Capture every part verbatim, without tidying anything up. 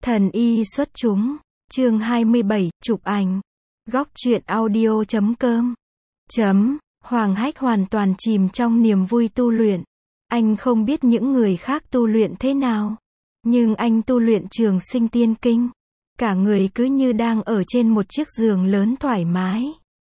Thần y xuất chúng, chương hai mươi bảy, chụp ảnh. Góc truyện audio chấm com. Chấm, Hoàng Hách hoàn toàn chìm trong niềm vui tu luyện. Anh không biết những người khác tu luyện thế nào, nhưng anh tu luyện Trường Sinh Tiên Kinh. Cả người cứ như đang ở trên một chiếc giường lớn thoải mái.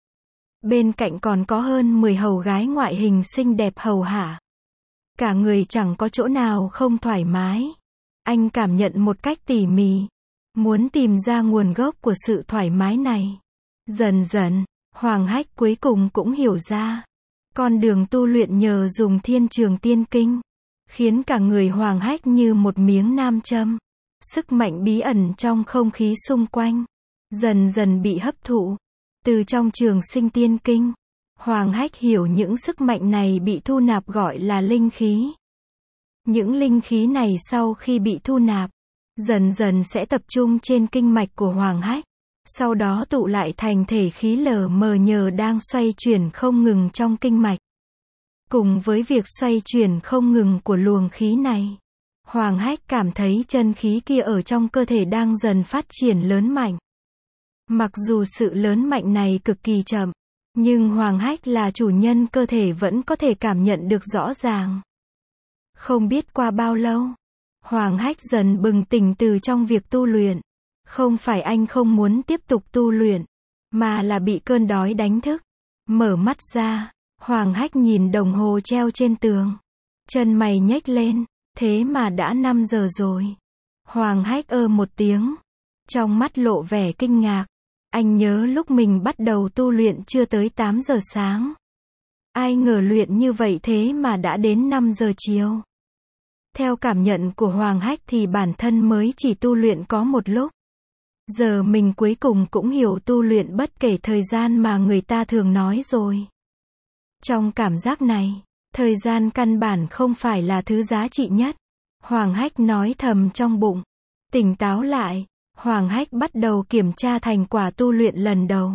Bên cạnh còn có hơn mười hầu gái ngoại hình xinh đẹp hầu hạ. Cả người chẳng có chỗ nào không thoải mái. Anh cảm nhận một cách tỉ mỉ, muốn tìm ra nguồn gốc của sự thoải mái này. Dần dần, Hoàng Hách cuối cùng cũng hiểu ra. Con đường tu luyện nhờ dùng Thiên Trường Tiên Kinh, khiến cả người Hoàng Hách như một miếng nam châm. Sức mạnh bí ẩn trong không khí xung quanh, dần dần bị hấp thụ. Từ trong Trường Sinh Tiên Kinh, Hoàng Hách hiểu những sức mạnh này bị thu nạp gọi là linh khí. Những linh khí này sau khi bị thu nạp, dần dần sẽ tập trung trên kinh mạch của Hoàng Hách. Sau đó tụ lại thành thể khí lờ mờ nhờ đang xoay chuyển không ngừng trong kinh mạch. Cùng với việc xoay chuyển không ngừng của luồng khí này, Hoàng Hách cảm thấy chân khí kia ở trong cơ thể đang dần phát triển lớn mạnh. Mặc dù sự lớn mạnh này cực kỳ chậm, nhưng Hoàng Hách là chủ nhân cơ thể vẫn có thể cảm nhận được rõ ràng. Không biết qua bao lâu, Hoàng Hách dần bừng tỉnh từ trong việc tu luyện. Không phải anh không muốn tiếp tục tu luyện, mà là bị cơn đói đánh thức. Mở mắt ra, Hoàng Hách nhìn đồng hồ treo trên tường. Chân mày nhếch lên, thế mà đã năm giờ rồi. Hoàng Hách ơ một tiếng, trong mắt lộ vẻ kinh ngạc. Anh nhớ lúc mình bắt đầu tu luyện chưa tới tám giờ sáng. Ai ngờ luyện như vậy thế mà đã đến năm giờ chiều. Theo cảm nhận của Hoàng Hách thì bản thân mới chỉ tu luyện có một lúc. Giờ mình cuối cùng cũng hiểu tu luyện bất kể thời gian mà người ta thường nói rồi. Trong cảm giác này, thời gian căn bản không phải là thứ giá trị nhất. Hoàng Hách nói thầm trong bụng. Tỉnh táo lại, Hoàng Hách bắt đầu kiểm tra thành quả tu luyện lần đầu.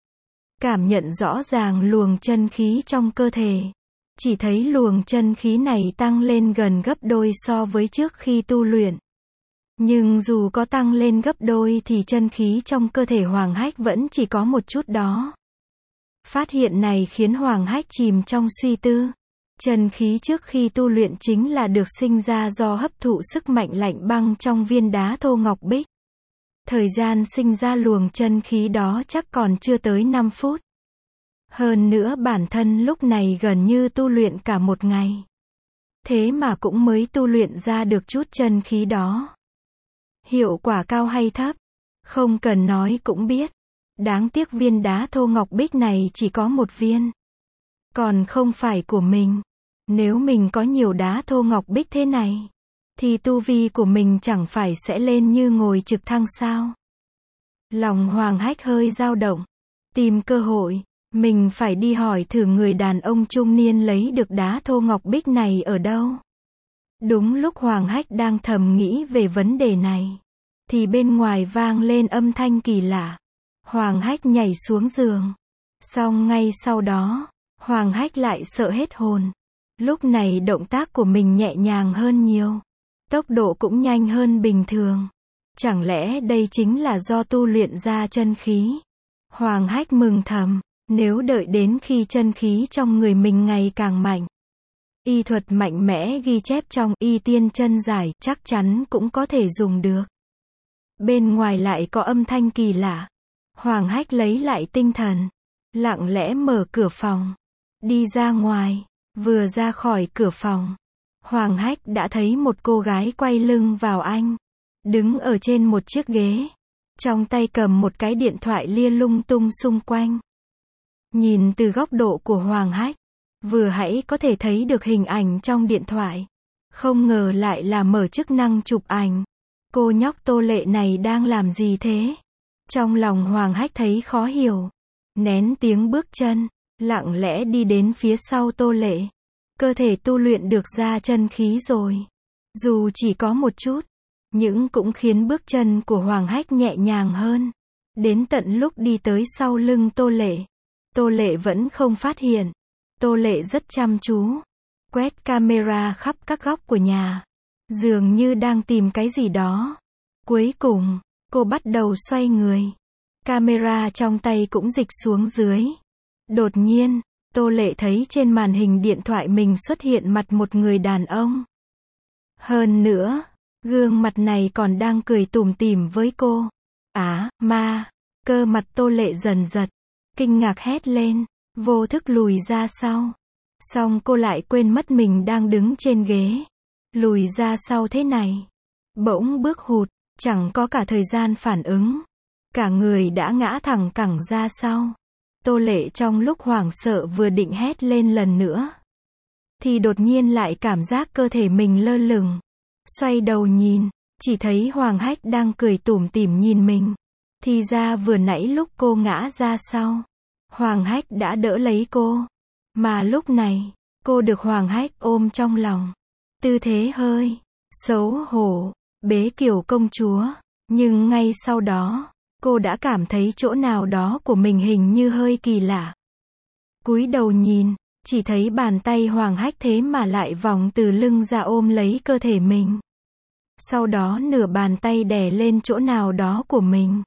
Cảm nhận rõ ràng luồng chân khí trong cơ thể. Chỉ thấy luồng chân khí này tăng lên gần gấp đôi so với trước khi tu luyện. Nhưng dù có tăng lên gấp đôi thì chân khí trong cơ thể Hoàng Hách vẫn chỉ có một chút đó. Phát hiện này khiến Hoàng Hách chìm trong suy tư. Chân khí trước khi tu luyện chính là được sinh ra do hấp thụ sức mạnh lạnh băng trong viên đá thô ngọc bích. Thời gian sinh ra luồng chân khí đó chắc còn chưa tới năm phút. Hơn nữa bản thân lúc này gần như tu luyện cả một ngày. Thế mà cũng mới tu luyện ra được chút chân khí đó. Hiệu quả cao hay thấp? Không cần nói cũng biết. Đáng tiếc viên đá thô ngọc bích này chỉ có một viên. Còn không phải của mình. Nếu mình có nhiều đá thô ngọc bích thế này, thì tu vi của mình chẳng phải sẽ lên như ngồi trực thăng sao? Lòng Hoàng Hách hơi dao động. Tìm cơ hội, mình phải đi hỏi thử người đàn ông trung niên lấy được đá thô ngọc bích này ở đâu. Đúng lúc Hoàng Hách đang thầm nghĩ về vấn đề này, thì bên ngoài vang lên âm thanh kỳ lạ. Hoàng Hách nhảy xuống giường. Xong ngay sau đó, Hoàng Hách lại sợ hết hồn. Lúc này động tác của mình nhẹ nhàng hơn nhiều. Tốc độ cũng nhanh hơn bình thường. Chẳng lẽ đây chính là do tu luyện ra chân khí? Hoàng Hách mừng thầm, nếu đợi đến khi chân khí trong người mình ngày càng mạnh. Y thuật mạnh mẽ ghi chép trong Y Tiên Chân Giải chắc chắn cũng có thể dùng được. Bên ngoài lại có âm thanh kỳ lạ. Hoàng Hách lấy lại tinh thần, lặng lẽ mở cửa phòng, đi ra ngoài. Vừa ra khỏi cửa phòng, Hoàng Hách đã thấy một cô gái quay lưng vào anh, đứng ở trên một chiếc ghế, trong tay cầm một cái điện thoại lia lung tung xung quanh. Nhìn từ góc độ của Hoàng Hách, vừa hãy có thể thấy được hình ảnh trong điện thoại. Không ngờ lại là mở chức năng chụp ảnh. Cô nhóc Tô Lệ này đang làm gì thế? Trong lòng Hoàng Hách thấy khó hiểu. Nén tiếng bước chân, lặng lẽ đi đến phía sau Tô Lệ. Cơ thể tu luyện được ra chân khí rồi. Dù chỉ có một chút, nhưng cũng khiến bước chân của Hoàng Hách nhẹ nhàng hơn. Đến tận lúc đi tới sau lưng Tô Lệ, Tô Lệ vẫn không phát hiện. Tô Lệ rất chăm chú, quét camera khắp các góc của nhà. Dường như đang tìm cái gì đó. Cuối cùng, cô bắt đầu xoay người. Camera trong tay cũng dịch xuống dưới. Đột nhiên, Tô Lệ thấy trên màn hình điện thoại mình xuất hiện mặt một người đàn ông. Hơn nữa, gương mặt này còn đang cười tủm tỉm với cô. Á, ma, cơ mặt Tô Lệ dần giật, kinh ngạc hét lên, vô thức lùi ra sau. Xong cô lại quên mất mình đang đứng trên ghế. Lùi ra sau thế này. Bỗng bước hụt, chẳng có cả thời gian phản ứng. Cả người đã ngã thẳng cẳng ra sau. Tô Lệ trong lúc hoảng sợ vừa định hét lên lần nữa, thì đột nhiên lại cảm giác cơ thể mình lơ lửng. Xoay đầu nhìn, chỉ thấy Hoàng Hách đang cười tủm tỉm nhìn mình. Thì ra vừa nãy lúc cô ngã ra sau, Hoàng Hách đã đỡ lấy cô. Mà lúc này, cô được Hoàng Hách ôm trong lòng. Tư thế hơi xấu hổ, bế kiểu công chúa. Nhưng ngay sau đó, cô đã cảm thấy chỗ nào đó của mình hình như hơi kỳ lạ. Cúi đầu nhìn, chỉ thấy bàn tay Hoàng Hách thế mà lại vòng từ lưng ra ôm lấy cơ thể mình. Sau đó nửa bàn tay đè lên chỗ nào đó của mình.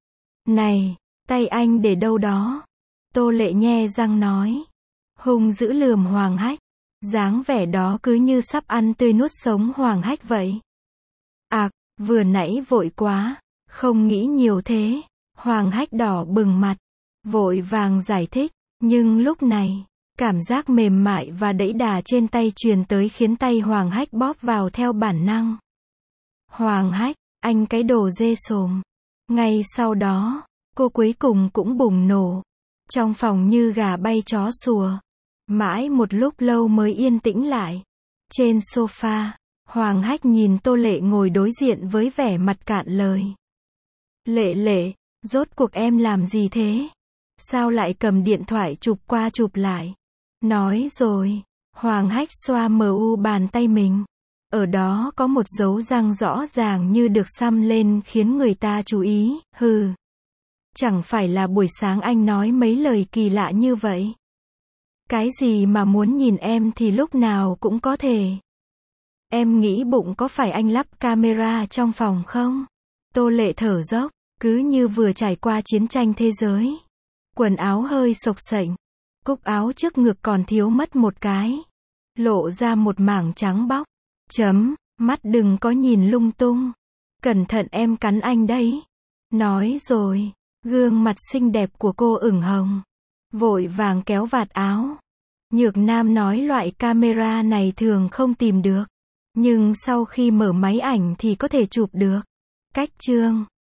Này, tay anh để đâu đó? Tô Lệ nhe răng nói. Hung dữ lườm Hoàng Hách. Dáng vẻ đó cứ như sắp ăn tươi nuốt sống Hoàng Hách vậy. Ạc, vừa nãy vội quá, không nghĩ nhiều thế. Hoàng Hách đỏ bừng mặt, vội vàng giải thích. Nhưng lúc này, cảm giác mềm mại và đẫy đà trên tay truyền tới khiến tay Hoàng Hách bóp vào theo bản năng. Hoàng Hách, anh cái đồ dê sồm. Ngay sau đó, cô cuối cùng cũng bùng nổ. Trong phòng như gà bay chó sủa. Mãi một lúc lâu mới yên tĩnh lại. Trên sofa, Hoàng Hách nhìn Tô Lệ ngồi đối diện với vẻ mặt cạn lời. Lệ Lệ, rốt cuộc em làm gì thế? Sao lại cầm điện thoại chụp qua chụp lại? Nói rồi, Hoàng Hách xoa mờ u bàn tay mình. Ở đó có một dấu răng rõ ràng như được xăm lên khiến người ta chú ý. Hừ. Chẳng phải là buổi sáng anh nói mấy lời kỳ lạ như vậy. Cái gì mà muốn nhìn em thì lúc nào cũng có thể. Em nghĩ bụng có phải anh lắp camera trong phòng không? Tô Lệ thở dốc, cứ như vừa trải qua chiến tranh thế giới. Quần áo hơi xộc xệch, cúc áo trước ngực còn thiếu mất một cái. Lộ ra một mảng trắng bóc. Chấm, mắt đừng có nhìn lung tung. Cẩn thận em cắn anh đấy. Nói rồi, gương mặt xinh đẹp của cô ửng hồng. Vội vàng kéo vạt áo. Nhược Nam nói loại camera này thường không tìm được. Nhưng sau khi mở máy ảnh thì có thể chụp được. Cách chương